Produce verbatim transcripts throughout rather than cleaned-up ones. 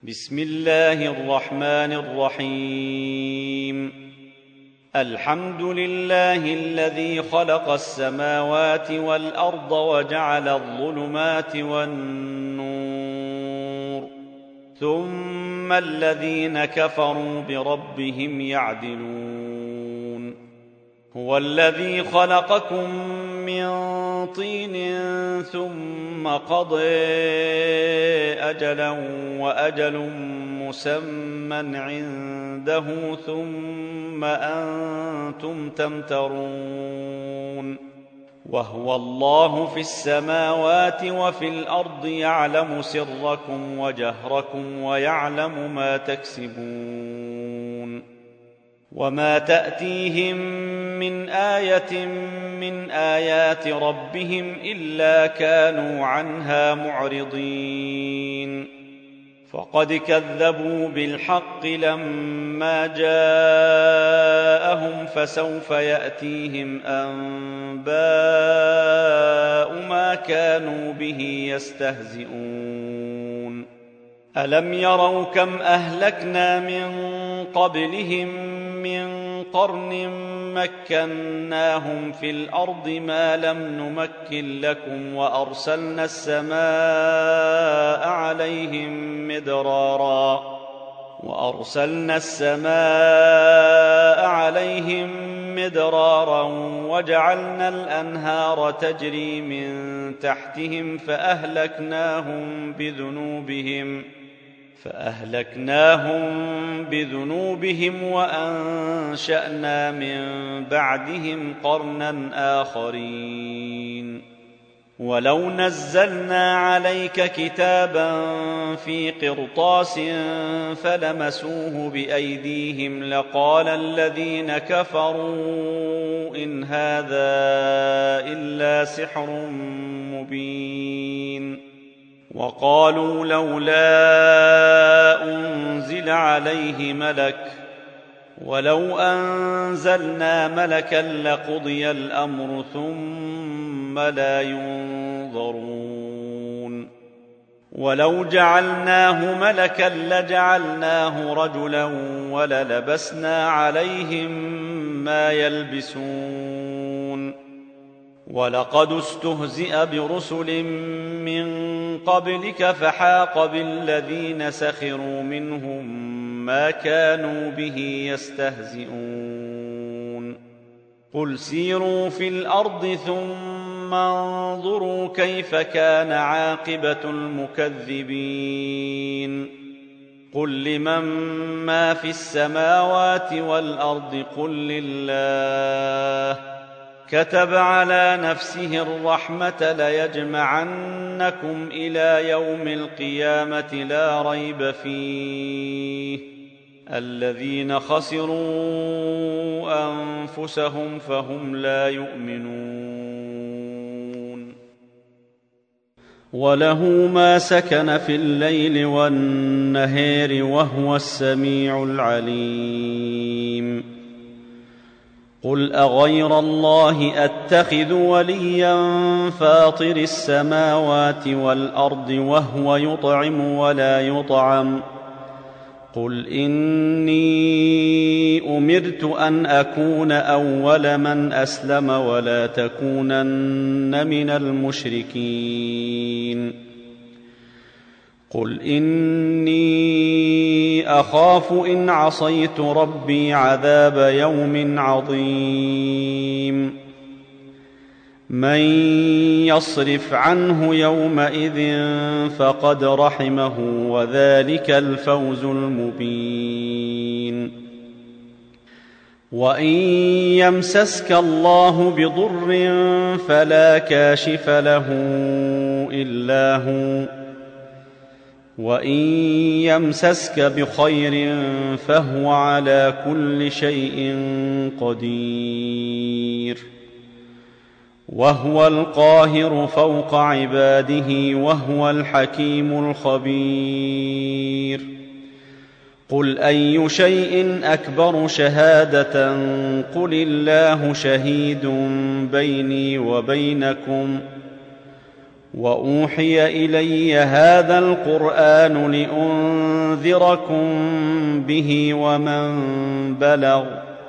بسم الله الرحمن الرحيم. الحمد لله الذي خلق السماوات والأرض وجعل الظلمات والنور، ثم الذين كفروا بربهم يعدلون. هو الذي خلقكم من طين ثم قضى أجلا وأجل مسمى عنده ثم أنتم تمترون. وهو الله في السماوات وفي الأرض يعلم سركم وجهركم ويعلم ما تكسبون. وما تأتيهم من آية من آيات ربهم إلا كانوا عنها معرضين. فقد كذبوا بالحق لما جاءهم، فسوف يأتيهم أنباء ما كانوا به يستهزئون. ألم يروا كم أهلكنا من قبلهم من قرن مكناهم في الأرض ما لم نمكن لكم، وأرسلنا السماء عليهم مدرارا وأرسلنا السماء عليهم مدرارا وجعلنا الأنهار تجري من تحتهم فأهلكناهم بذنوبهم فأهلكناهم بذنوبهم وأنشأنا من بعدهم قرنا آخرين. ولو نزلنا عليك كتابا في قرطاس فلمسوه بأيديهم لقال الذين كفروا إن هذا إلا سحر مبين. وقالوا لولا أنزل عليه ملك ولو أنزلنا ملكا لقضي الأمر ثم لا ينظرون. ولو جعلناه ملكا لجعلناه رجلا وللبسنا عليهم ما يلبسون. ولقد استهزئ برسل من قبلك فحاق بالذين سخروا منهم ما كانوا به يستهزئون. قل سيروا في الأرض ثم انظروا كيف كان عاقبة المكذبين. قل لمن ما في السماوات والأرض قل لله. كتب على نفسه الرحمة ليجمعنكم إلى يوم القيامة لا ريب فيه. الذين خسروا أنفسهم فهم لا يؤمنون. وله ما سكن في الليل والنهار وهو السميع العليم. قل أغير الله أتخذ وليا فاطر السماوات والأرض وهو يطعم ولا يطعم. قل إني أمرت أن أكون أول من أسلم ولا تكونن من المشركين. قل إني أخاف إن عصيت ربي عذاب يوم عظيم. من يصرف عنه يومئذ فقد رحمه وذلك الفوز المبين. وإن يمسسك الله بضر فلا كاشف له إلا هو، وإن يمسسك بخير فهو على كل شيء قدير. وهو القاهر فوق عباده وهو الحكيم الخبير. قل أي شيء أكبر شهادة قل الله شهيد بيني وبينكم وأوحي إلي هذا القرآن لينذركم به ومن بلغ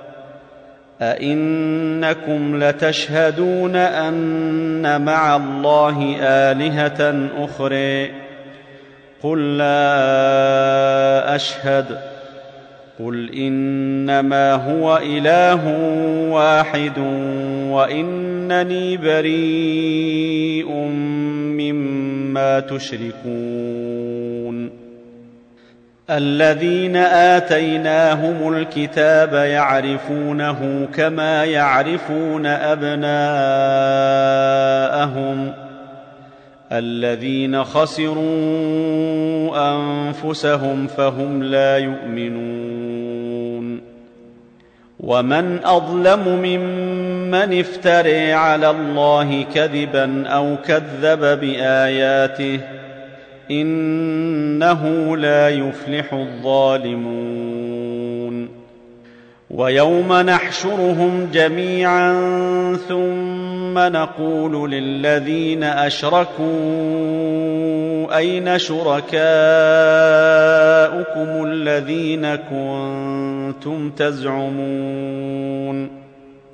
أئنكم لتشهدون أن مع الله آلهة أخرى قل لا أشهد قل إنما هو إله واحد وإنني بريء مما تشركون الذين آتيناهم الكتاب يعرفونه كما يعرفون أبناءهم الذين خسروا أنفسهم فهم لا يؤمنون ومن أظلم ممن افترى على الله كذبا أو كذب بآياته إنه لا يفلح الظالمون ويوم نحشرهم جميعا ثم نقول للذين أشركوا أين شركاؤكم الذين كنتم تزعمون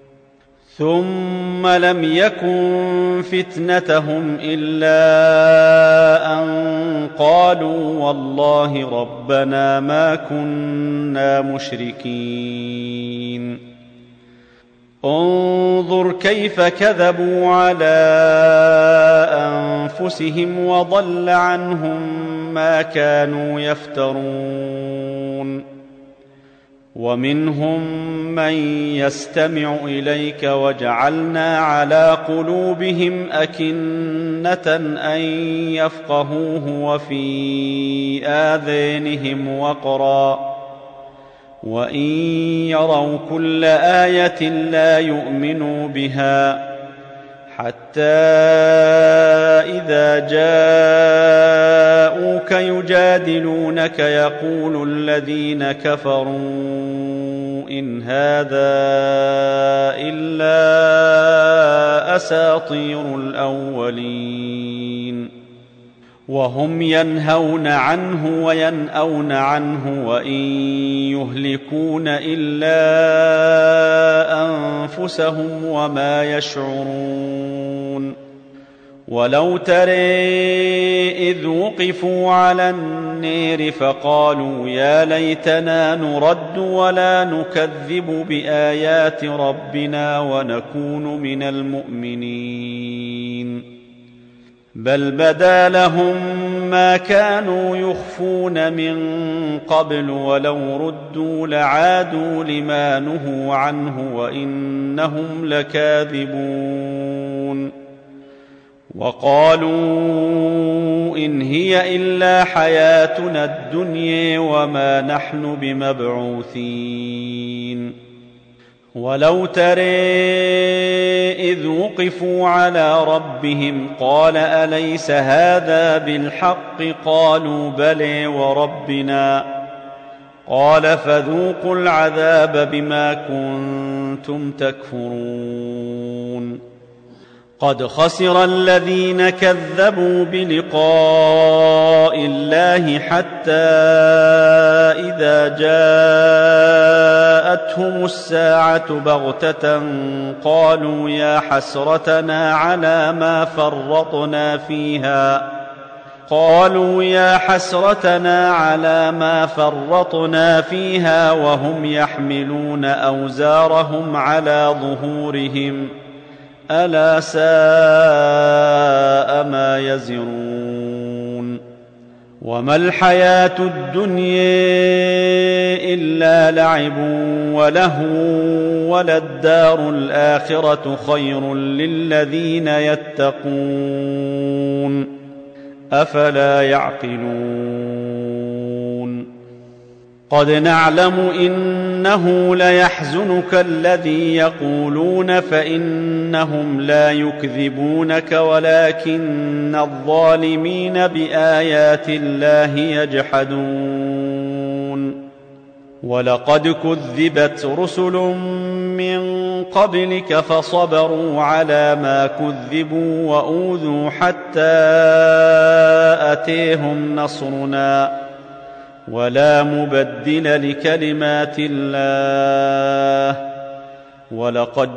ثم لم يكن فتنتهم إلا أن قالوا والله ربنا ما كنا مشركين انظر كيف كذبوا على أنفسهم وضل عنهم ما كانوا يفترون ومنهم من يستمع إليك وجعلنا على قلوبهم أكنة أن يفقهوه وفي آذانهم وقرا وإن يروا كل آية لا يؤمنوا بها حتى إذا جاءوك يجادلونك يقول الذين كفروا إن هذا إلا أساطير الأولين وهم ينهون عنه وينأون عنه وإن يهلكون إلا أنفسهم وما يشعرون ولو ترى إذ وقفوا على النار فقالوا يا ليتنا نرد ولا نكذب بآيات ربنا ونكون من المؤمنين بل بدا لهم ما كانوا يخفون من قبل ولو ردوا لعادوا لما نهوا عنه وإنهم لكاذبون وقالوا إن هي إلا حياتنا الدنيا وما نحن بمبعوثين ولو ترى إذ وقفوا على ربهم قال أليس هذا بالحق قالوا بلى وربنا قال فذوقوا العذاب بما كنتم تكفرون قد خسر الذين كذبوا بلقاء الله حتى إذا جاءتهم الساعة بغتة قالوا يا حسرتنا على ما فرطنا فيها قالوا يا حسرتنا على ما فرطنا فيها وهم يحملون أوزارهم على ظهورهم ألا ساء ما يزرون وما الحياة الدنيا إلا لعب ولهو وللدار الآخرة خير للذين يتقون أفلا يعقلون قد نعلم إنه ليحزنك الذي يقولون فإنهم لا يكذبونك ولكن الظالمين بآيات الله يجحدون ولقد كذبت رسل من قبلك فصبروا على ما كذبوا وأوذوا حتى أتيهم نصرنا ولا مبدل لكلمات الله ولقد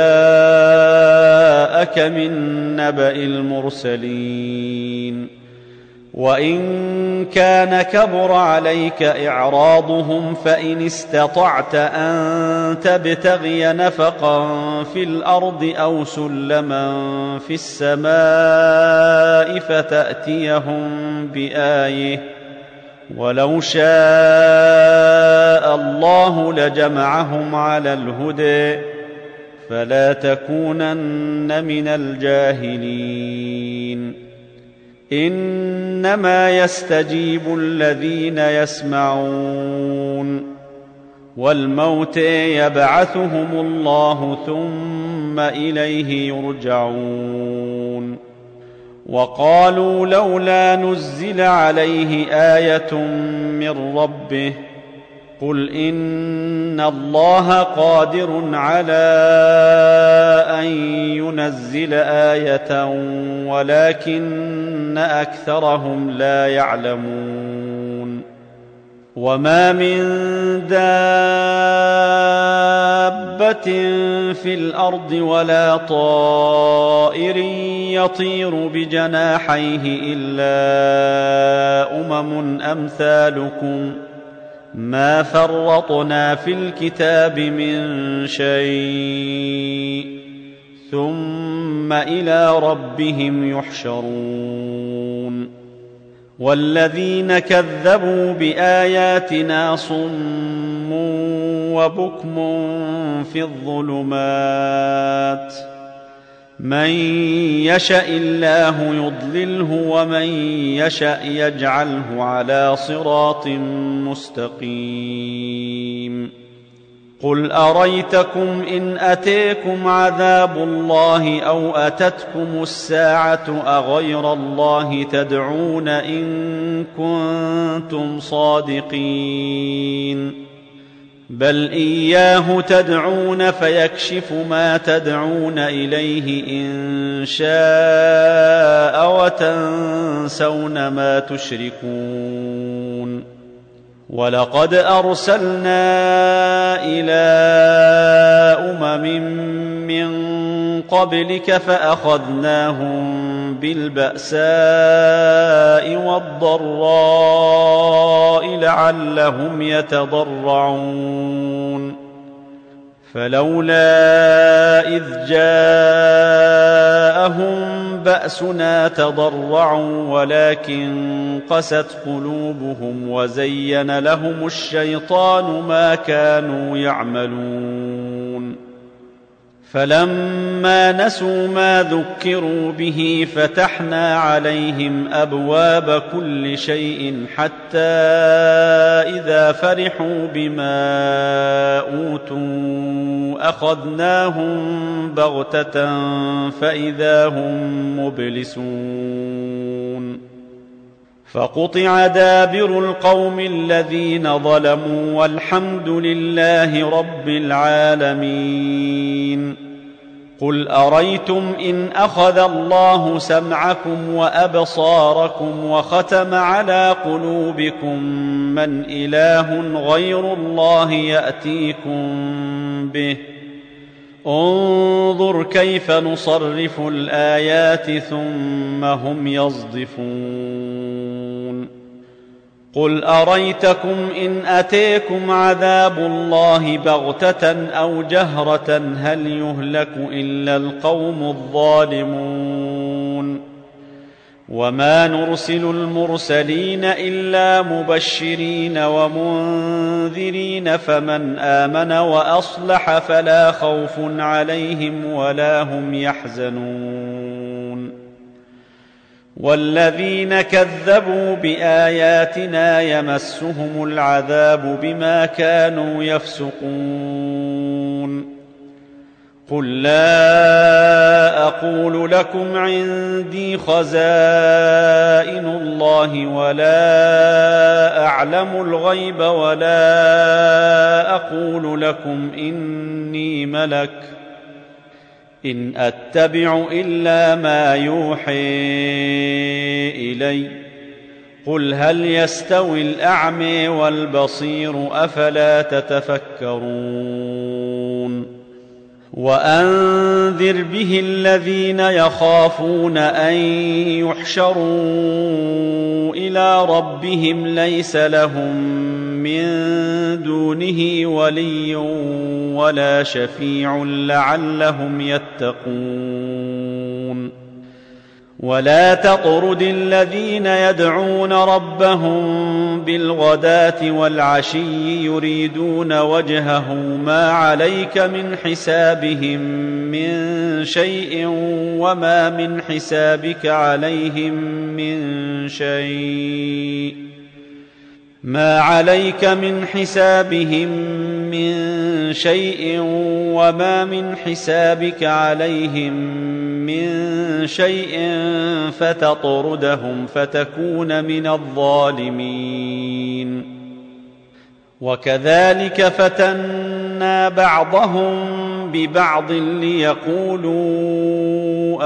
جاءك من نبأ المرسلين وإن كان كبر عليك إعراضهم فإن استطعت أن تبتغي نفقا في الأرض أو سلما في السماء فتأتيهم بآية ولو شاء الله لجمعهم على الهدى فلا تكونن من الجاهلين إنما يستجيب الذين يسمعون والموتى يبعثهم الله ثم إليه يرجعون وقالوا لولا نزل عليه آية من ربه قل إن الله قادر على أن ينزل آية ولكن أكثرهم لا يعلمون وما من دابة في الأرض ولا طائر يطير بجناحيه إلا أمم أمثالكم ما فرطنا في الكتاب من شيء ثم إلى ربهم يحشرون والذين كذبوا بآياتنا صم وبكم في الظلمات من يشأ الله يضلله ومن يشأ يجعله على صراط مستقيم قل أريتكم إن أتيكم عذاب الله أو أتتكم الساعة أغير الله تدعون إن كنتم صادقين بل إياه تدعون فيكشف ما تدعون إليه إن شاء وتنسون ما تشركون ولقد أرسلنا إلى أمم من قبلك فأخذناهم بالبأساء والضراء لعلهم يتضرعون فلولا إذ جاءهم بأسنا تضرعوا ولكن قست قلوبهم وزين لهم الشيطان ما كانوا يعملون فلما نسوا ما ذكروا به فتحنا عليهم أبواب كل شيء حتى إذا فرحوا بما أوتوا أخذناهم بغتة فإذا هم مبلسون فقطع دابر القوم الذين ظلموا والحمد لله رب العالمين قل أريتم إن أخذ الله سمعكم وأبصاركم وختم على قلوبكم من إله غير الله يأتيكم به انظر كيف نصرف الآيات ثم هم يصدفون قل أريتكم إن أتيكم عذاب الله بغتة أو جهرة هل يهلك إلا القوم الظالمون وما نرسل المرسلين إلا مبشرين ومنذرين فمن آمن وأصلح فلا خوف عليهم ولا هم يحزنون والذين كذبوا بآياتنا يمسهم العذاب بما كانوا يفسقون قل لا أقول لكم عندي خزائن الله ولا أعلم الغيب ولا أقول لكم إني ملك إن أتبع إلا ما يوحي إلي قل هل يستوي الأعمى والبصير أفلا تتفكرون وأنذر به الذين يخافون أن يحشروا إلى ربهم ليس لهم من دونه ولي ولا شفيع لعلهم يتقون ولا تطرد الذين يدعون ربهم بالغداة والعشي يريدون وجهه ما عليك من حسابهم من شيء وما من حسابك عليهم من شيء ما عليك من حسابهم من شيء وما من حسابك عليهم من شيء فتطردهم فتكون من الظالمين وكذلك فتنا بعضهم ببعض ليقولوا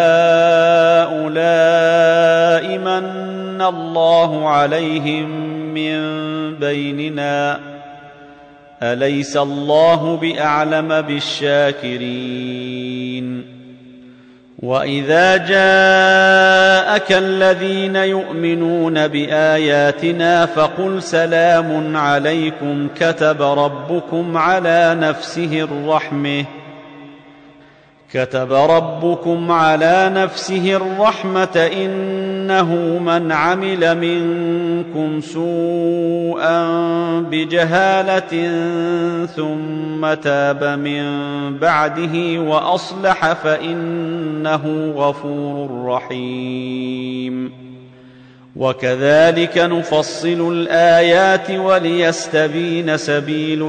أهؤلاء من الله عليهم من بيننا أليس الله بأعلم بالشاكرين وإذا جاءك الذين يؤمنون بآياتنا فقل سلام عليكم كتب ربكم على نفسه الرحمة كتب ربكم على نفسه الرحمة إنه من عمل منكم سوءا بجهالة ثم تاب من بعده وأصلح فإنه غفور رحيم وكذلك نفصل الآيات وليستبين سبيل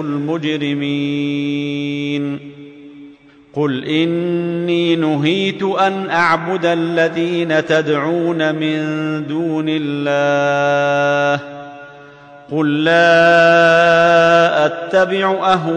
المجرمين قل إني نهيت أن أعبد الذين تدعون من دون الله قل لا أتبع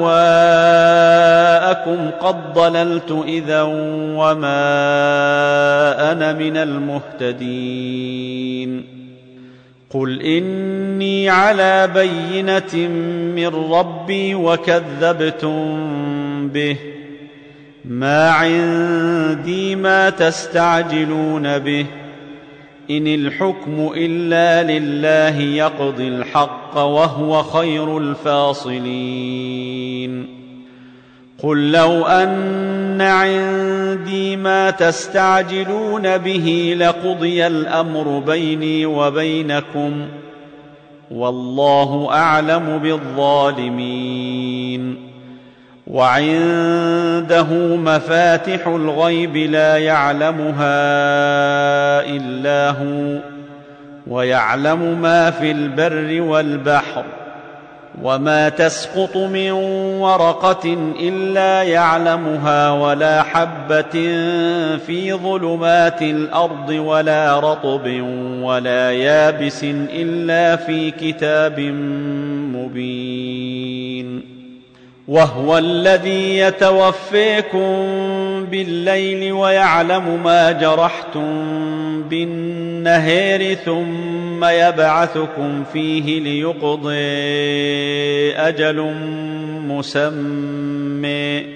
أهواءكم قد ضللت إذا وما أنا من المهتدين قل إني على بينة من ربي وكذبتم به ما عندي ما تستعجلون به إن الحكم إلا لله يقضي الحق وهو خير الفاصلين قل لو أن عندي ما تستعجلون به لقضي الأمر بيني وبينكم والله أعلم بالظالمين وعنده مفاتح الغيب لا يعلمها إلا هو ويعلم ما في البر والبحر وما تسقط من ورقة إلا يعلمها ولا حبة في ظلمات الأرض ولا رطب ولا يابس إلا في كتاب مبين وهو الذي يتوفيكم بالليل ويعلم ما جرحتم بالنهار ثم يبعثكم فيه ليقضي أجل مسمى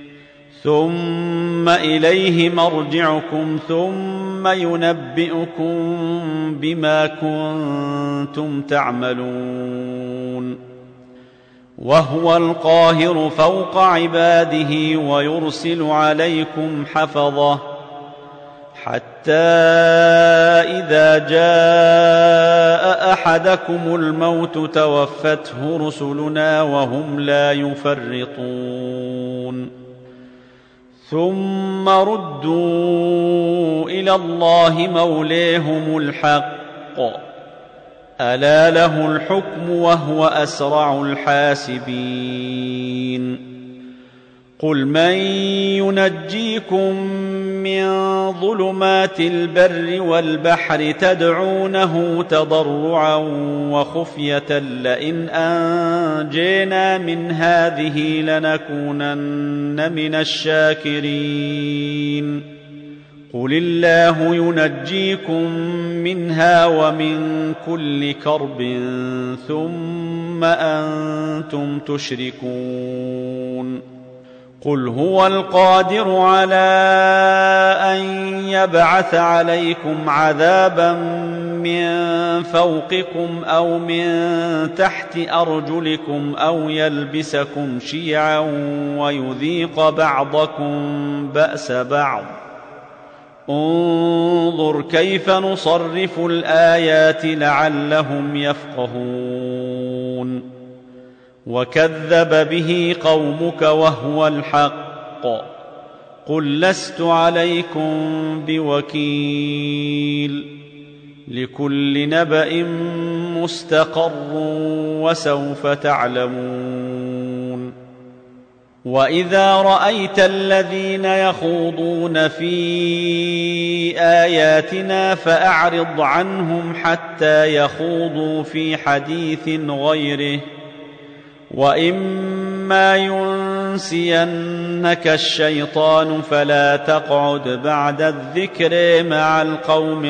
ثم إليه مرجعكم ثم ينبئكم بما كنتم تعملون وهو القاهر فوق عباده ويرسل عليكم حفظه حتى إذا جاء أحدكم الموت توفته رسلنا وهم لا يفرطون ثم ردوا إلى الله مولاهم الحق ألا له الحكم وهو أسرع الحاسبين قل من ينجيكم من ظلمات البر والبحر تدعونه تضرعا وخفية لئن أنجينا من هذه لنكونن من الشاكرين قل الله ينجيكم منها ومن كل كرب ثم أنتم تشركون قل هو القادر على أن يبعث عليكم عذابا من فوقكم أو من تحت أرجلكم أو يلبسكم شيعا ويذيق بعضكم بأس بعض انظر كيف نصرف الآيات لعلهم يفقهون وكذب به قومك وهو الحق قل لست عليكم بوكيل لكل نبأ مستقر وسوف تعلمون وإذا رأيت الذين يخوضون في آياتنا فأعرض عنهم حتى يخوضوا في حديث غيره وإما ينسينك الشيطان فلا تقعد بعد الذكر مع القوم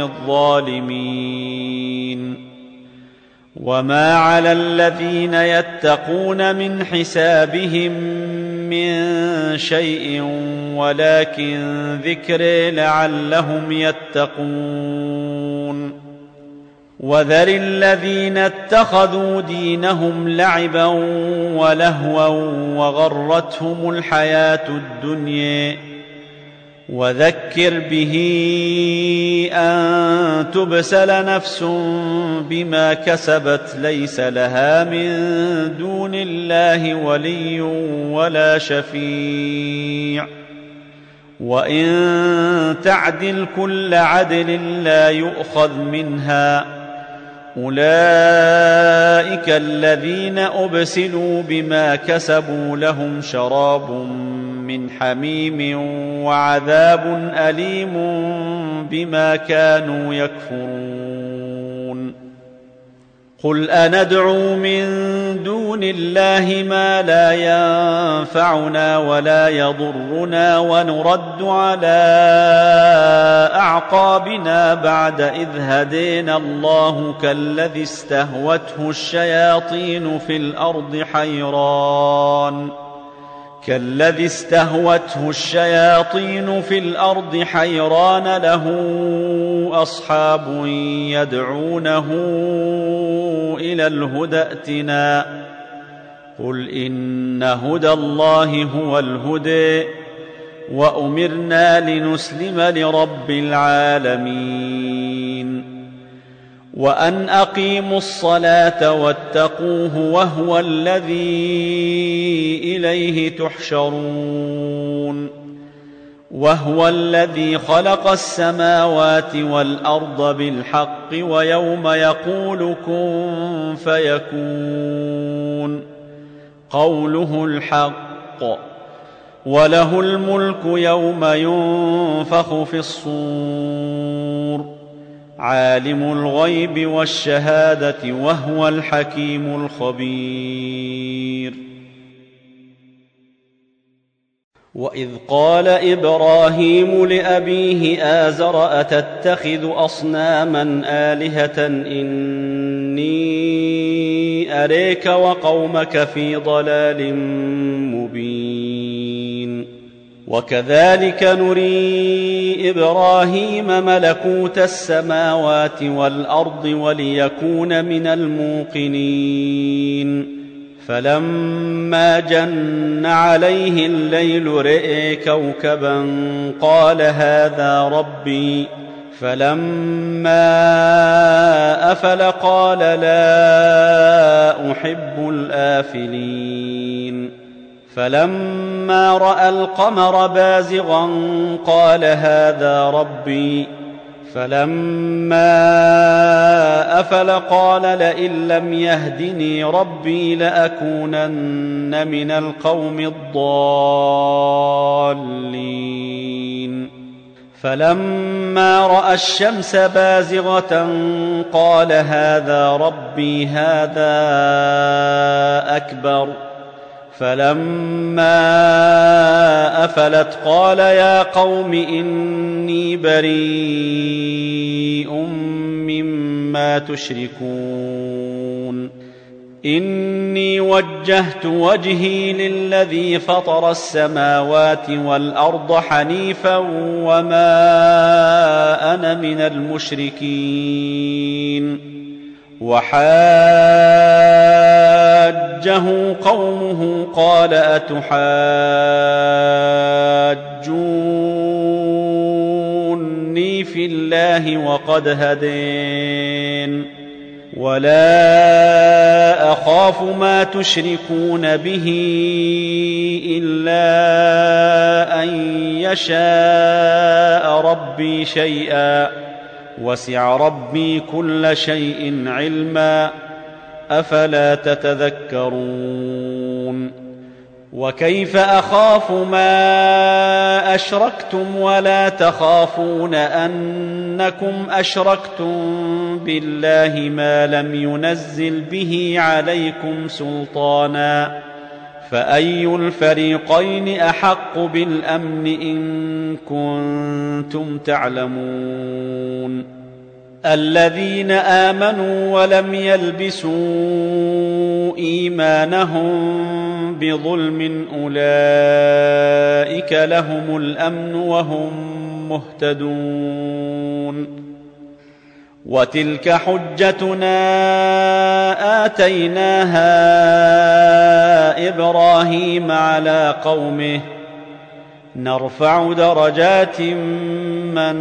الظالمين وما على الذين يتقون من حسابهم من شيء ولكن ذكر لعلهم يتقون وذر الذين اتخذوا دينهم لعبا ولهوا وغرتهم الحياة الدنيا وذكر به أن تبسل نفس بما كسبت ليس لها من دون الله ولي ولا شفيع وإن تعدل كل عدل لا يؤخذ منها أولئك الذين أبسلوا بما كسبوا لهم شراب من حميم وعذاب أليم بما كانوا يكفرون قل أندعو من دون الله ما لا ينفعنا ولا يضرنا ونرد على أعقابنا بعد إذ هدينا الله كالذي استهوته الشياطين في الأرض حيران كالذي استهوته الشياطين في الأرض حيران له أصحاب يدعونه إلى الهدى ائتنا قل إن هدى الله هو الهدى وأمرنا لنسلم لرب العالمين وأن أقيموا الصلاة واتقوه وهو الذي إليه تحشرون وهو الذي خلق السماوات والأرض بالحق ويوم يقول كن فيكون قوله الحق وله الملك يوم ينفخ في الصور عالم الغيب والشهادة وهو الحكيم الخبير وإذ قال إبراهيم لأبيه آزر أتتخذ أصناما آلهة إني أريك وقومك في ضلال مبين وكذلك نري إبراهيم ملكوت السماوات والأرض وليكون من الموقنين فلما جن عليه الليل رئي كوكبا قال هذا ربي فلما أفل قال لا أحب الآفلين فلما رأى القمر بازغا قال هذا ربي فلما أفل قال لئن لم يهدني ربي لأكونن من القوم الضالين فلما رأى الشمس بازغة قال هذا ربي هذا أكبر فلما أفلت قال يا قوم إني بريء مما تشركون إني وجهت وجهي للذي فطر السماوات والأرض حنيفا وما أنا من المشركين وحاجه قومه قال أتحاجوني في الله وقد هدين ولا أخاف ما تشركون به إلا أن يشاء ربي شيئا وسع ربي كل شيء علما أفلا تتذكرون وكيف أخاف ما أشركتم ولا تخافون أنكم أشركتم بالله ما لم ينزل به عليكم سلطانا فأي الفريقين أحق بالأمن إن كنتم تعلمون الذين آمنوا ولم يلبسوا إيمانهم بظلم أولئك لهم الأمن وهم مهتدون وتلك حجتنا آتيناها إبراهيم على قومه نرفع درجات من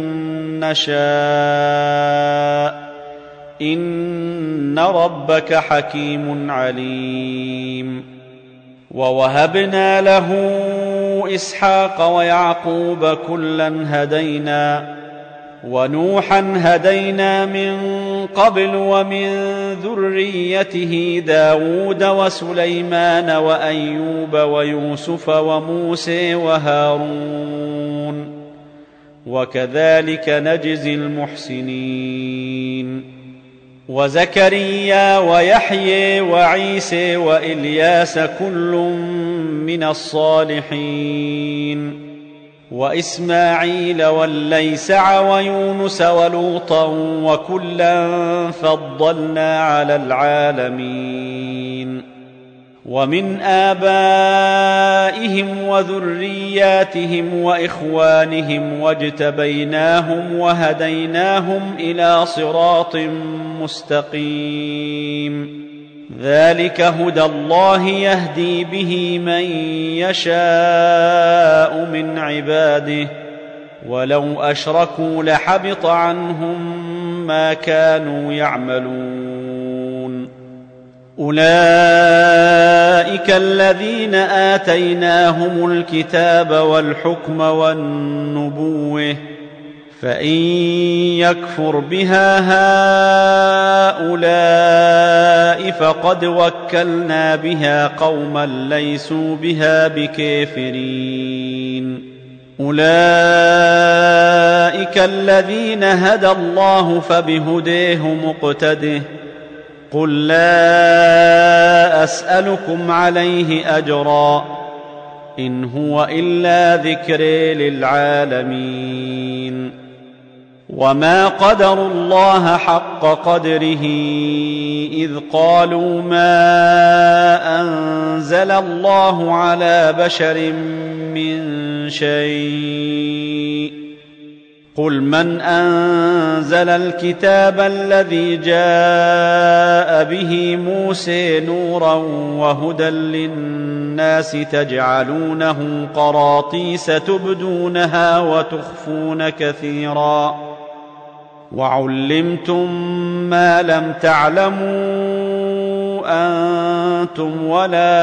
نشاء إن ربك حكيم عليم ووهبنا له إسحاق ويعقوب كلا هدينا ونوحا هدينا من قبل ومن ذريته داود وسليمان وأيوب ويوسف وموسى وهارون وكذلك نجزي المحسنين وزكريا ويحيى وعيسى وإلياس كل من الصالحين وإسماعيل والليسع ويونس ولوطا وكلا فضلنا على العالمين ومن آبائهم وذرياتهم وإخوانهم واجتبيناهم وهديناهم إلى صراط مستقيم ذلك هدى الله يهدي به من يشاء من عباده ولو أشركوا لحبط عنهم ما كانوا يعملون أولئك الذين آتيناهم الكتاب والحكم والنبوة فإن يكفر بها هؤلاء فقد وكلنا بها قوما ليسوا بها بكافرين أولئك الذين هدى الله فبهديه مقتده قل لا أسألكم عليه أجرا إن هو إلا ذكر للعالمين وما قدروا الله حق قدره إذ قالوا ما أنزل الله على بشر من شيء قل من أنزل الكتاب الذي جاء به موسى نورا وهدى للناس تجعلونه قراطيس تبدونها وتخفون كثيرا وعلمتم ما لم تعلموا أنتم ولا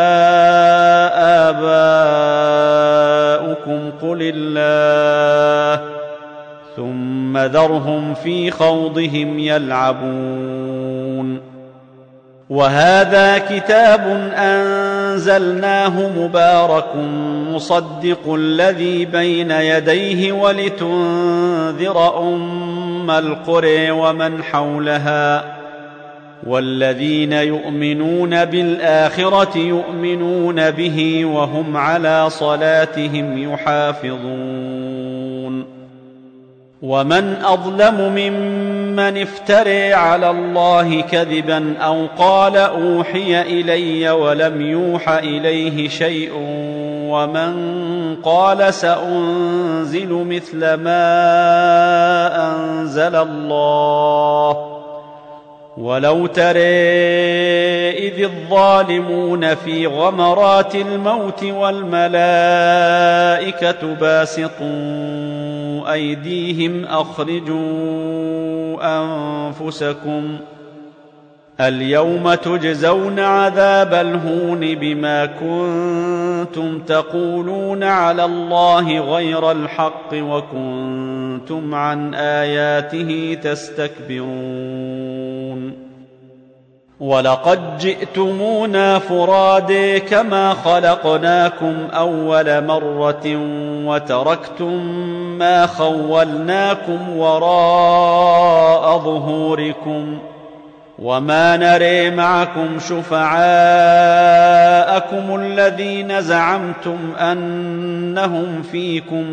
آباؤكم قل الله ثم ذرهم في خوضهم يلعبون وهذا كتاب أنزلناه مبارك مصدق الذي بين يديه ولتنذر أم القرى ومن حولها والذين يؤمنون بالآخرة يؤمنون به وهم على صلاتهم يحافظون. ومن أظلم ممن افترى على الله كذبا أو قال أوحي إلي ولم يوح إليه شيء ومن قال سأنزل مثل ما أنزل الله. ولو ترى إذ الظالمون في غمرات الموت والملائكة باسطوا أيديهم أخرجوا أنفسكم اليوم تجزون عذاب الهون بما كنتم تقولون على الله غير الحق وكنتم عن آياته تستكبرون. ولقد جئتمونا فرادى كما خلقناكم أول مرة وتركتم ما خولناكم وراء ظهوركم وما نري معكم شفعاءكم الذين زعمتم أنهم فيكم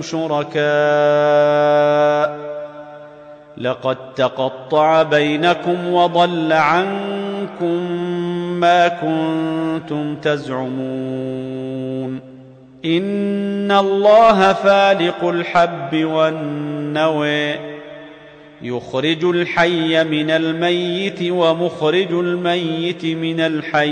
شركاء لقد تقطع بينكم وضل عنكم ما كنتم تزعمون. إن الله فالق الحب والنوى يخرج الحي من الميت ومخرج الميت من الحي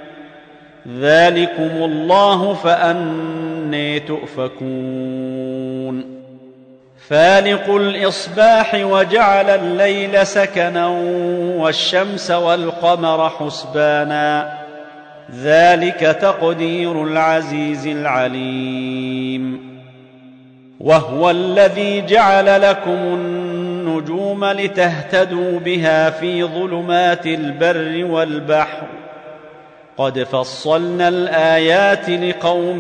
ذلكم الله فأنى تؤفكون. فالق الإصباح وجعل الليل سكنا والشمس والقمر حسبانا ذلك تقدير العزيز العليم. وهو الذي جعل لكم النجوم لتهتدوا بها في ظلمات البر والبحر قد فصلنا الآيات لقوم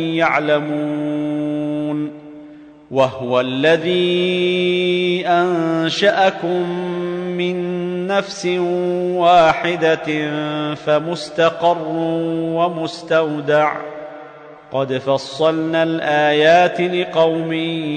يعلمون. وهو الذي أنشأكم من نفس واحدة فمستقر ومستودع قد فصلنا الآيات لقوم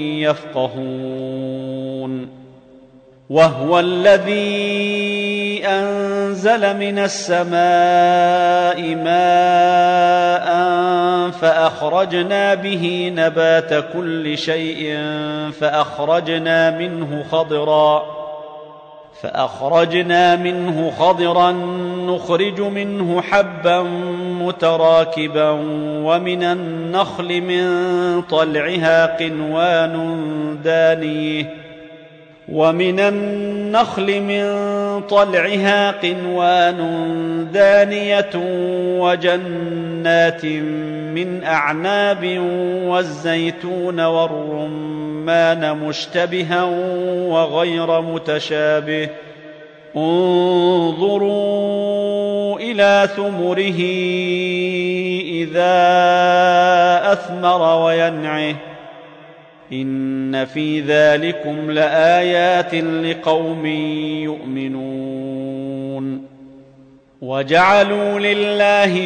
يفقهون. وهو الذي أنزل من السماء ماء فأخرجنا به نبات كل شيء فأخرجنا منه خضرا فأخرجنا منه خضرا نخرج منه حبا متراكبا ومن النخل من طلعها قنوان دانيه ومن النخل من طلعها قنوان دانية وجنات من أعناب والزيتون والرمان مشتبها وغير متشابه انظروا إلى ثمره إذا أثمر وينعه إن في ذلكم لآيات لقوم يؤمنون. وجعلوا لله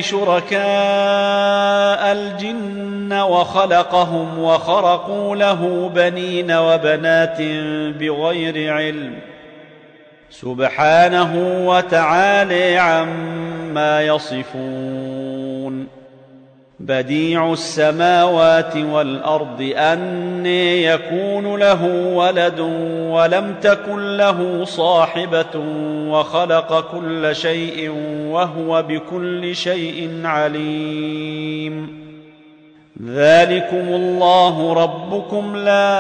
شركاء الجن وخلقهم وخرقوا له بنين وبنات بغير علم سبحانه وتعالى عما يصفون. بديع السماوات والأرض أنى يكون له ولد ولم تكن له صاحبة وخلق كل شيء وهو بكل شيء عليم. ذلكم الله ربكم لا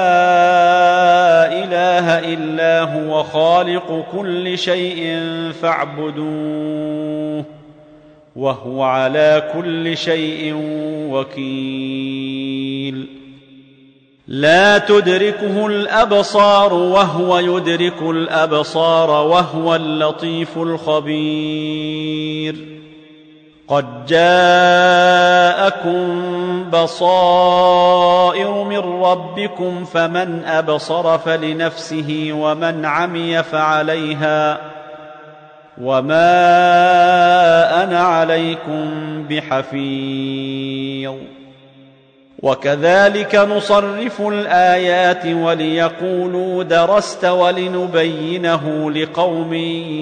إله إلا هو خالق كل شيء فاعبدوه وهو على كل شيء وكيل. لا تدركه الأبصار وهو يدرك الأبصار وهو اللطيف الخبير. قد جاءكم بصائر من ربكم فمن أبصر فلنفسه ومن عمي فعليها وما أنا عليكم بحفيظ. وكذلك نصرف الآيات وليقولوا درست ولنبينه لقوم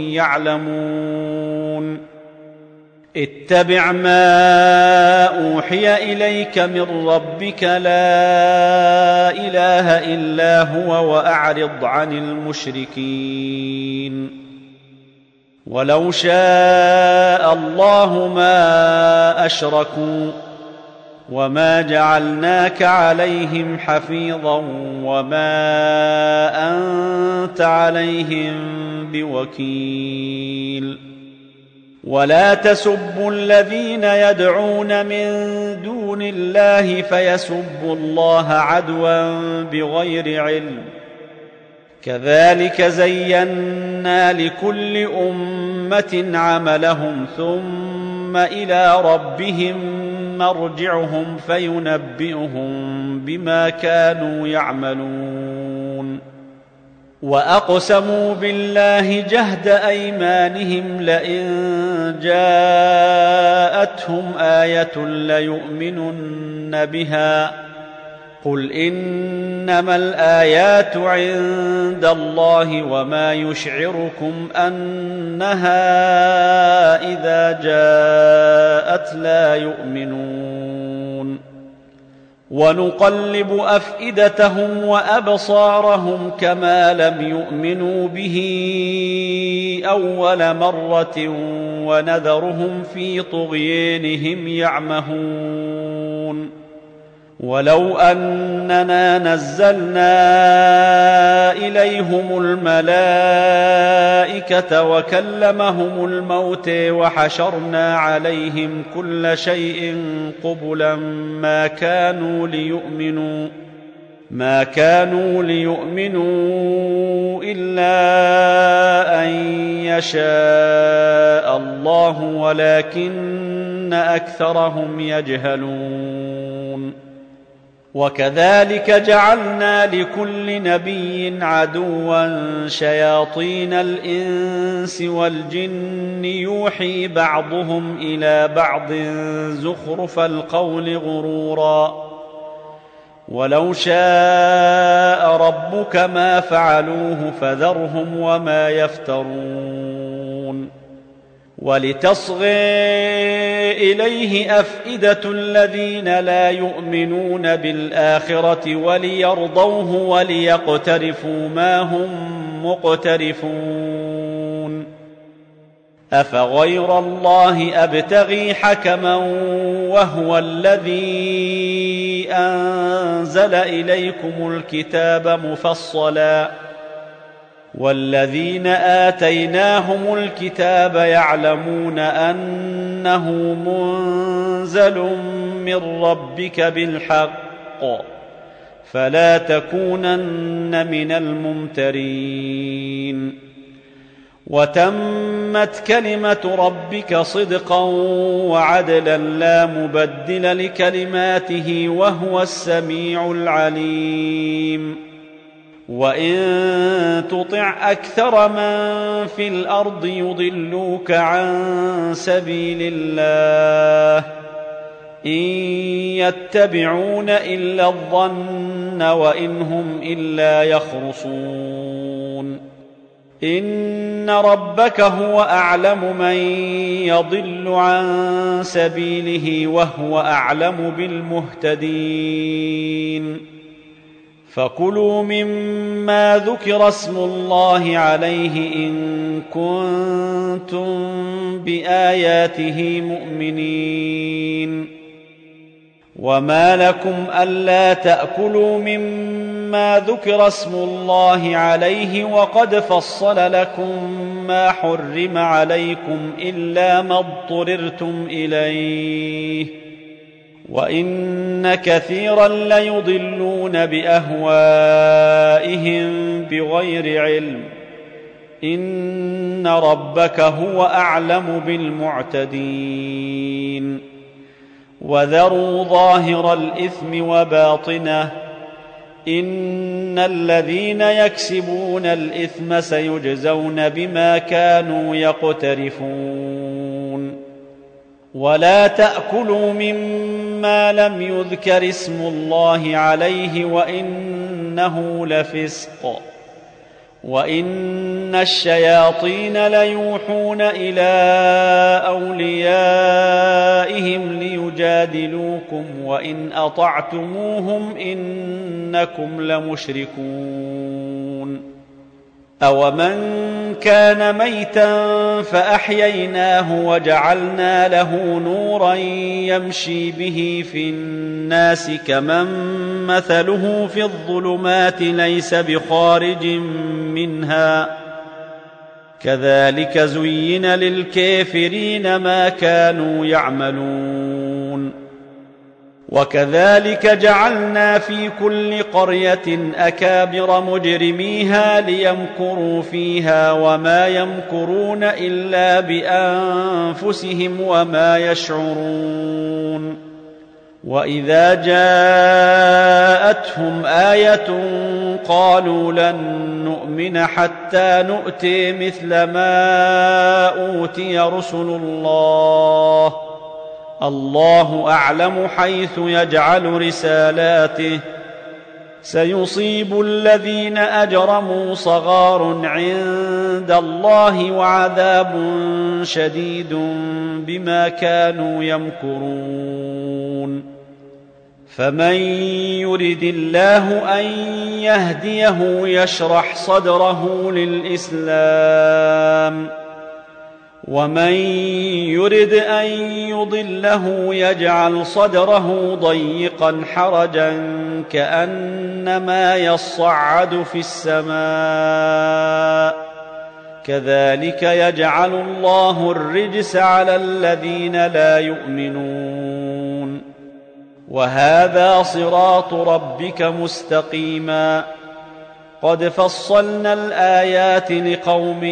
يعلمون. اتبع ما أوحي إليك من ربك لا إله إلا هو وأعرض عن المشركين. ولو شاء الله ما أشركوا وما جعلناك عليهم حفيظا وما أنت عليهم بوكيل. ولا تسبوا الذين يدعون من دون الله فيسبوا الله عدوا بغير علم. كذلك زينا لكل أمة عملهم ثم إلى ربهم مرجعهم فينبئهم بما كانوا يعملون. وأقسموا بالله جهد أيمانهم لئن جاءتهم آية ليؤمنن بها قل إنما الآيات عند الله وما يشعركم أنها إذا جاءت لا يؤمنون. ونقلب أفئدتهم وأبصارهم كما لم يؤمنوا به أول مرة ونذرهم في طغيانهم يعمهون. ولو أننا نزلنا إليهم الملائكة وكلمهم الموت وحشرنا عليهم كل شيء قبلا ما كانوا ليؤمنوا ما كانوا ليؤمنوا إلا أن يشاء الله ولكن أكثرهم يجهلون. وكذلك جعلنا لكل نبي عدوا شياطين الإنس والجن يوحي بعضهم إلى بعض زخرف القول غرورا. ولو شاء ربك ما فعلوه فذرهم وما يفترون. ولتصغي إليه أفئدة الذين لا يؤمنون بالآخرة وليرضوه وليقترفوا ما هم مقترفون. أفغير الله أبتغي حكما وهو الذي أنزل إليكم الكتاب مفصلا والذين آتيناهم الكتاب يعلمون أنه منزل من ربك بالحق فلا تكونن من الممترين. وتمت كلمة ربك صدقا وعدلا لا مبدل لكلماته وهو السميع العليم. وإن تطع أكثر من في الأرض يضلوك عن سبيل الله إن يتبعون إلا الظن وإن هم إلا يخرصون. إن ربك هو أعلم من يضل عن سبيله وهو أعلم بالمهتدين. فكلوا مما ذكر اسم الله عليه إن كنتم بآياته مؤمنين. وما لكم ألا تأكلوا مما ذكر اسم الله عليه وقد فصل لكم ما حرم عليكم إلا ما اضطررتم إليه وإن كثيرا ليضلون بأهوائهم بغير علم. إن ربك هو أعلم بالمعتدين. وذروا ظاهر الإثم وباطنه إن الذين يكسبون الإثم سيجزون بما كانوا يقترفون ولا تأكلوا مما لم يذكر اسم الله عليه وإنه لفسق وإن الشياطين ليوحون إلى أوليائهم ليجادلوكم وإن أطعتموهم إنكم لمشركون أومن كان ميتا فأحييناه وجعلنا له نورا يمشي به في الناس كمن مثله في الظلمات ليس بخارج منها كذلك زين للكافرين ما كانوا يعملون وكذلك جعلنا في كل قرية أكابر مجرميها ليمكروا فيها وما يمكرون إلا بأنفسهم وما يشعرون وإذا جاءتهم آية قالوا لن نؤمن حتى نؤتي مثل ما أوتي رسل الله الله أعلم حيث يجعل رسالاته سيصيب الذين أجرموا صغار عند الله وعذاب شديد بما كانوا يمكرون فمن يرد الله أن يهديه يشرح صدره للإسلام ومن يرد أن يضله يجعل صدره ضيقا حرجا كأنما يصعد في السماء كذلك يجعل الله الرجس على الذين لا يؤمنون وهذا صراط ربك مستقيما قد فصلنا الآيات لقوم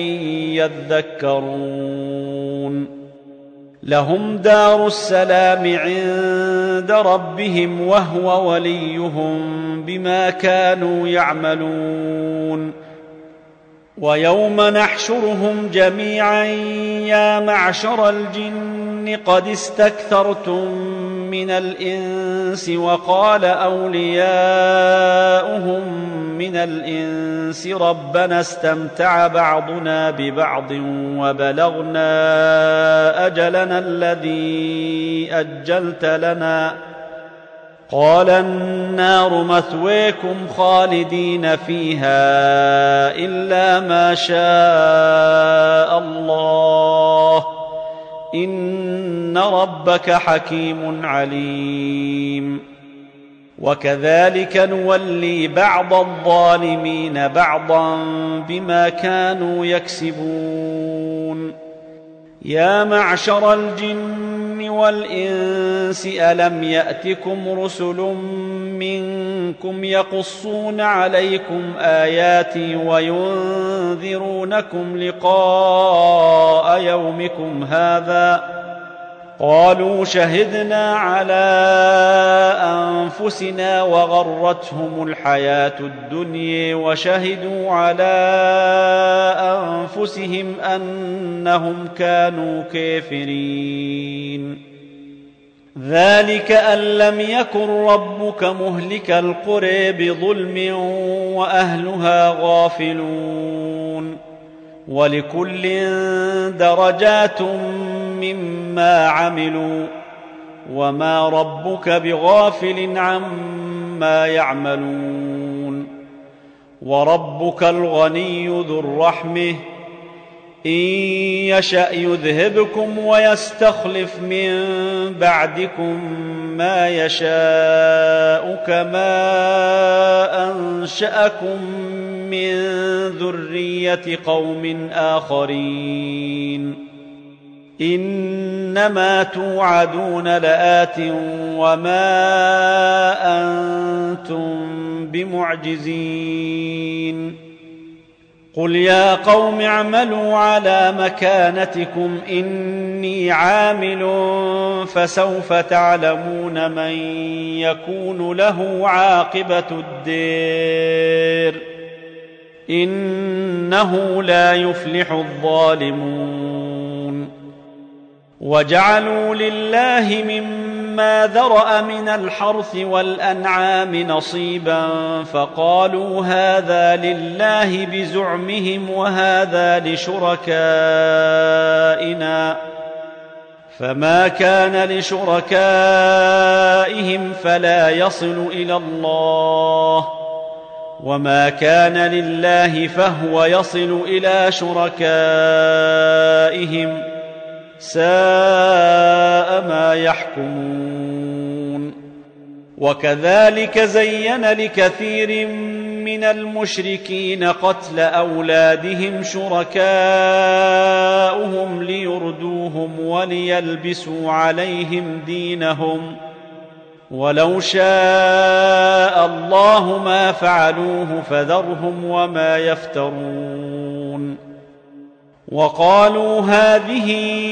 يذكرون لهم دار السلام عند ربهم وهو وليهم بما كانوا يعملون ويوم نحشرهم جميعا يا معشر الجن قد استكثرتم من الإنس وقال أولياؤهم من الإنس ربنا استمتع بعضنا ببعض وبلغنا أجلنا الذي أجلت لنا قال النار مثويكم خالدين فيها إلا ما شاء الله إن ربك حكيم عليم وكذلك نولي بعض الظالمين بعضا بما كانوا يكسبون يا معشر الجن والإنس ألم يأتكم رسل منكم يقصون عليكم آياتي وينذرونكم لقاء يومكم هذا قالوا شهدنا على أنفسنا وغرتهم الحياة الدنيا وشهدوا على أنفسهم أنهم كانوا كافرين ذلك أن لم يكن ربك مهلك القرى بظلم وأهلها غافلون ولكل درجات مما عملوا وما ربك بغافل عما يعملون وربك الغني ذو الرحمة إن يشأ يذهبكم ويستخلف من بعدكم ما يشاء كما أنشأكم من ذرية قوم آخرين إنما توعدون لآت وما أنتم بمعجزين قل يا قوم اعملوا على مكانتكم إني عامل فسوف تعلمون من يكون له عاقبة الدير إنه لا يفلح الظالمون وجعلوا لله مما ذرأ من الحرث والأنعام نصيبا فقالوا هذا لله بزعمهم وهذا لشركائنا فما كان لشركائهم فلا يصل إلى الله وما كان لله فهو يصل إلى شركائهم ساء ما يحكمون وكذلك زين لكثير من المشركين قتل أولادهم شركاؤهم ليردوهم وليلبسوا عليهم دينهم ولو شاء الله ما فعلوه فذرهم وما يفترون وقالوا هذه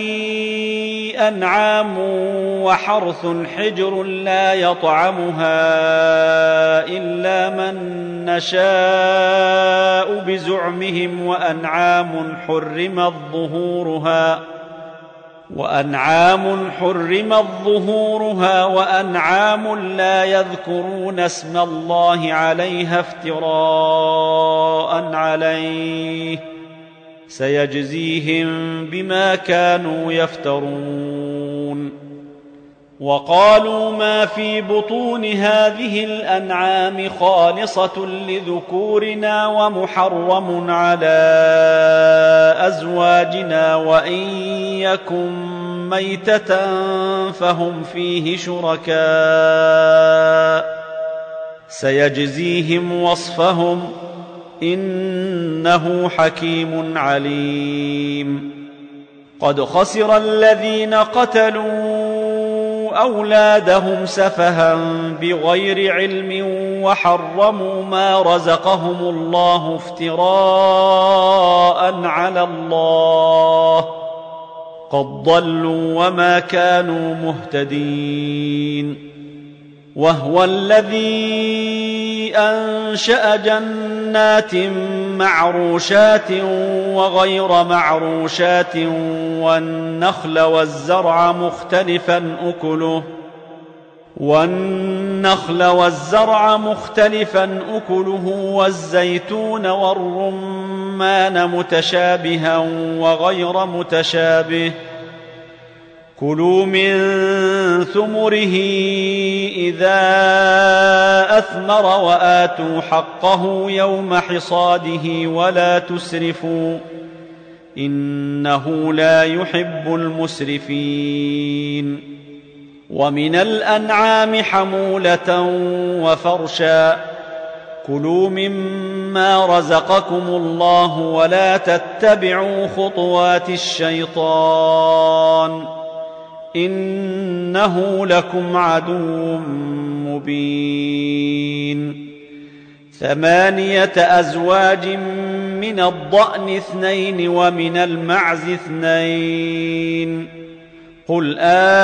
أنعام وحرث حجر لا يطعمها إلا من نشاء بزعمهم وأنعام حرمت ظهورها وأنعام حرمت ظهورها وأنعام لا يذكرون اسم الله عليها افتراء عليه سيجزيهم بما كانوا يفترون وقالوا ما في بطون هذه الأنعام خالصة لذكورنا ومحرم على أزواجنا وإن يكن ميتة فهم فيه شركاء سيجزيهم وصفهم إنه حكيم عليم قد خسر الذين قتلوا أولادهم سفها بغير علم وحرموا ما رزقهم الله افتراء على الله قد ضلوا وما كانوا مهتدين وهو الذي أنشأ جنات معروشات وغير معروشات والنخل والزرع مختلفا أكله والنخل والزرع مختلفا أكله والزيتون والرمان متشابها وغير متشابه كلوا من ثمره إذا أثمر وآتوا حقه يوم حصاده ولا تسرفوا إنه لا يحب المسرفين ومن الأنعام حمولة وفرشا كلوا مما رزقكم الله ولا تتبعوا خطوات الشيطان إنه لكم عدو مبين ثمانية أزواج من الضأن اثنين ومن المعز اثنين قل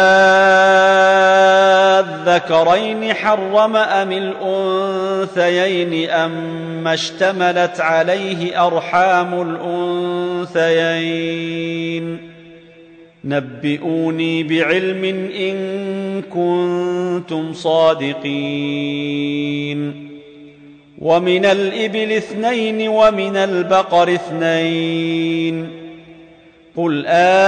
آذكرين حرم أم الأنثيين أما اشتملت عليه أرحام الأنثيين نبئوني بعلم إن كنتم صادقين ومن الإبل اثنين ومن البقر اثنين قل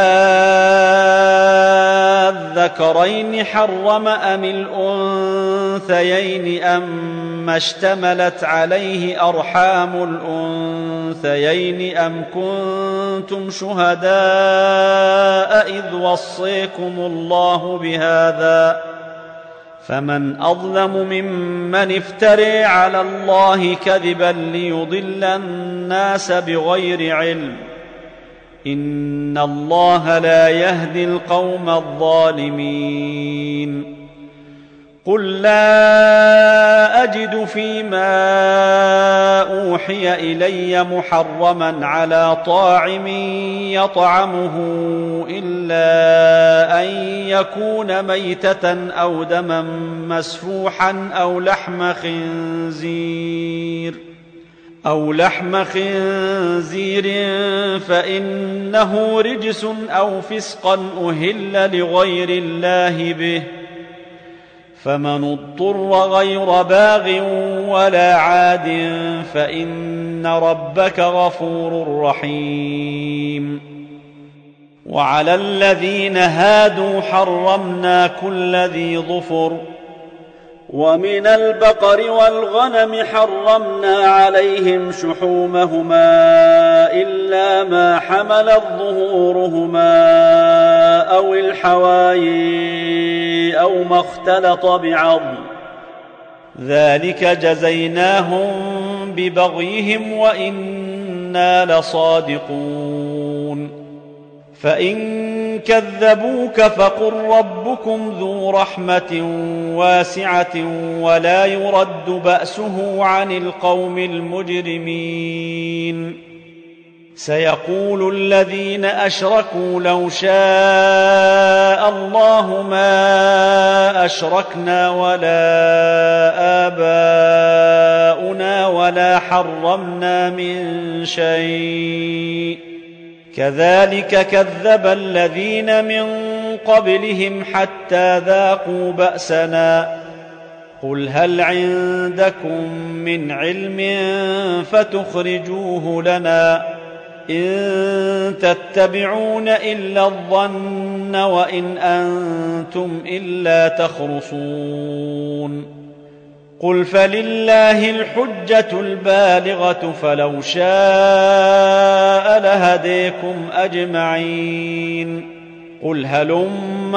آذكرين حرم أم الأنثيين أما اشتملت عليه أرحام الأنثيين أم كنتم شهداء إذ وصيكم الله بهذا فمن أظلم ممن افترى على الله كذبا ليضل الناس بغير علم إن الله لا يهدي القوم الظالمين قل لا أجد فيما أوحي إلي محرما على طاعم يطعمه إلا أن يكون ميتة أو دما مسفوحا أو لحم خنزير أو لحم خنزير فإنه رجس أو فسقا أهل لغير الله به، فمن اضطر غير باغ ولا عاد فإن ربك غفور رحيم. وعلى الذين هادوا حرمنا كل ذي ظفر، ومن البقر والغنم حرمنا عليهم شحومهما إلا ما حملت ظهورهما أو الحوايا أو ما اختلط بعظم، ذلك جزيناهم ببغيهم وإنا لصادقون. فإن كذبوك فقل ربكم ذو رحمة واسعة ولا يرد بأسه عن القوم المجرمين. سيقول الذين أشركوا لو شاء الله ما أشركنا ولا آباؤنا ولا حرمنا من شيء، كذلك كذب الذين من قبلهم حتى ذاقوا بأسنا. قل هل عندكم من علم فتخرجوه لنا؟ إن تتبعون إلا الظن وإن أنتم إلا تخرصون. قل فلله الحجة البالغة فلو شاء لهديكم أجمعين. قل هلم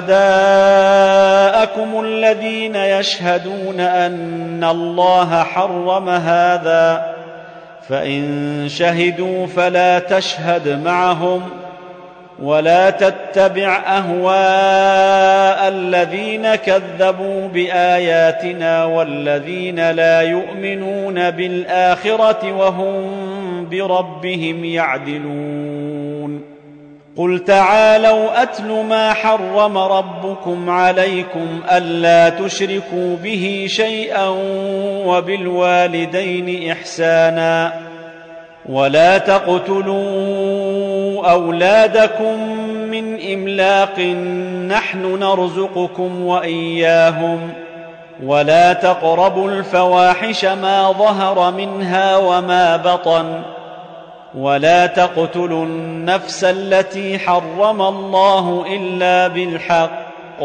شهداءكم الذين يشهدون أن الله حرم هذا، فإن شهدوا فلا تشهد معهم ولا تتبع أهواء الذين كذبوا بآياتنا والذين لا يؤمنون بالآخرة وهم بربهم يعدلون. قل تعالوا أتل ما حرم ربكم عليكم ألا تشركوا به شيئا وبالوالدين إحسانا ولا تقتلوا أولادكم من إملاق نحن نرزقكم وإياهم ولا تقربوا الفواحش ما ظهر منها وما بطن ولا تقتلوا النفس التي حرم الله إلا بالحق،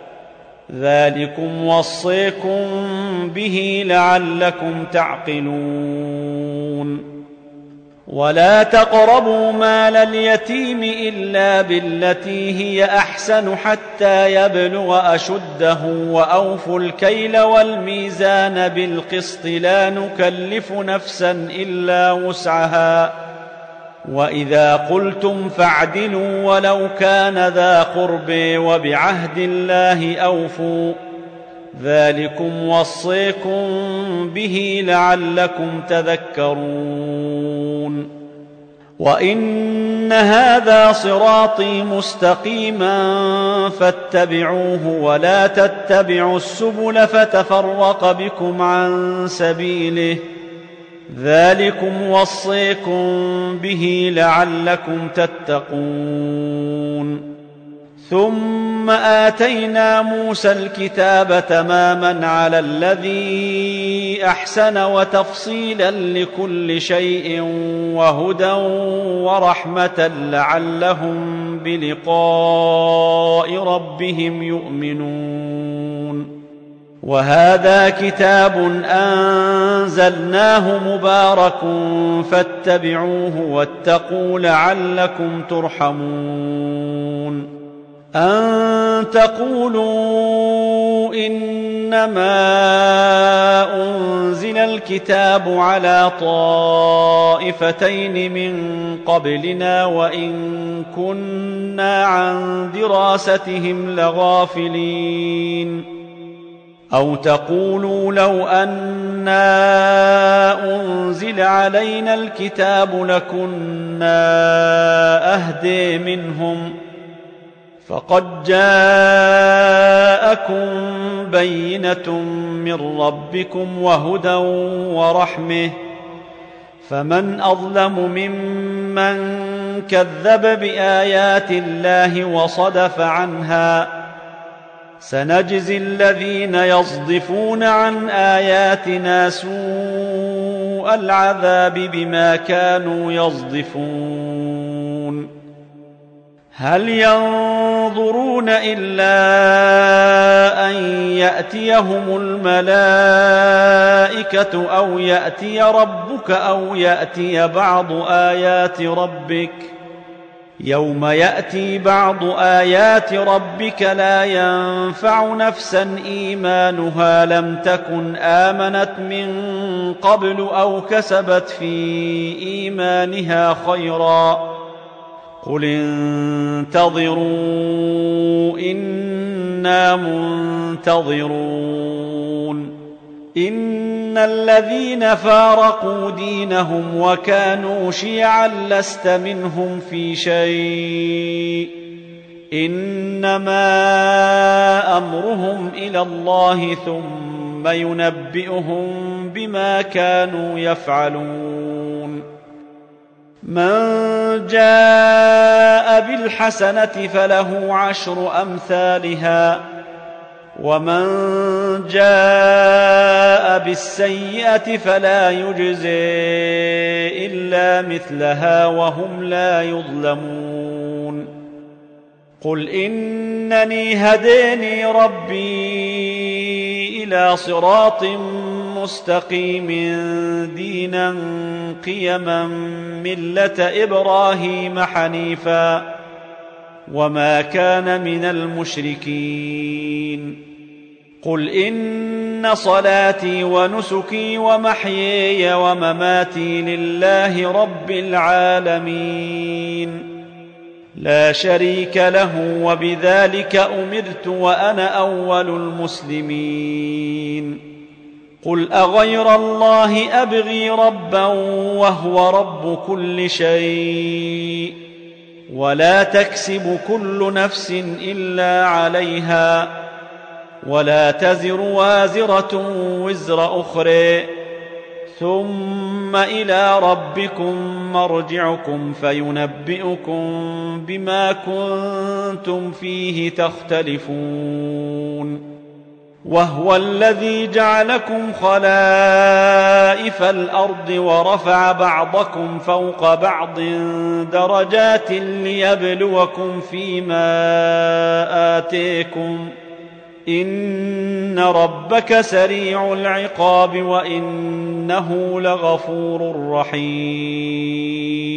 ذلكم وصيكم به لعلكم تعقلون. ولا تقربوا مال اليتيم إلا بالتي هي أحسن حتى يبلغ أشده وأوفوا الكيل والميزان بالقسط لا نكلف نفسا إلا وسعها وإذا قلتم فاعدلوا ولو كان ذا قرب وبعهد الله أوفوا، ذلكم وصيكم به لعلكم تذكرون. وإن هذا صراطي مستقيما فاتبعوه ولا تتبعوا السبل فتفرق بكم عن سبيله، ذلكم وصيكم به لعلكم تتقون. ثم آتينا موسى الكتاب تماما على الذي أحسن وتفصيلا لكل شيء وهدى ورحمة لعلهم بلقاء ربهم يؤمنون. وهذا كتاب أنزلناه مبارك فاتبعوه واتقوا لعلكم ترحمون. أن تقولوا إنما أنزل الكتاب على طائفتين من قبلنا وإن كنا عن دراستهم لغافلين. أو تقولوا لو أنا أنزل علينا الكتاب لكنا أهدي منهم فقد جاءكم بينة من ربكم وهدى ورحمة فمن أظلم ممن كذب بآيات الله وصدف عنها سنجزي الذين يصدفون عن آياتنا سوء العذاب بما كانوا يصدفون هل ينظرون إلا أن يأتيهم الملائكة أو يأتي ربك أو يأتي بعض آيات ربك يوم يأتي بعض آيات ربك لا ينفع نفسا إيمانها لم تكن آمنت من قبل أو كسبت في إيمانها خيرا قل انتظروا إنا منتظرون إن الذين فارقوا دينهم وكانوا شيعا لست منهم في شيء إنما أمرهم إلى الله ثم ينبئهم بما كانوا يفعلون من جاء بالحسنة فله عشر أمثالها ومن جاء بالسيئة فلا يجزي إلا مثلها وهم لا يظلمون قل إنني هداني ربي إلى صراط مستقيم دينا قيما ملة إبراهيم حنيفا وما كان من المشركين قل إن صلاتي ونسكي ومحياي ومماتي لله رب العالمين لا شريك له وبذلك أمرت وأنا أول المسلمين قل أغير الله أبغي ربا وهو رب كل شيء ولا تكسب كل نفس إلا عليها ولا تزر وازرة وزر أخرى ثم إلى ربكم مرجعكم فينبئكم بما كنتم فيه تختلفون وهو الذي جعلكم خلائف الأرض ورفع بعضكم فوق بعض درجات ليبلوكم فيما آتيكم إن ربك سريع العقاب وإنه لغفور رحيم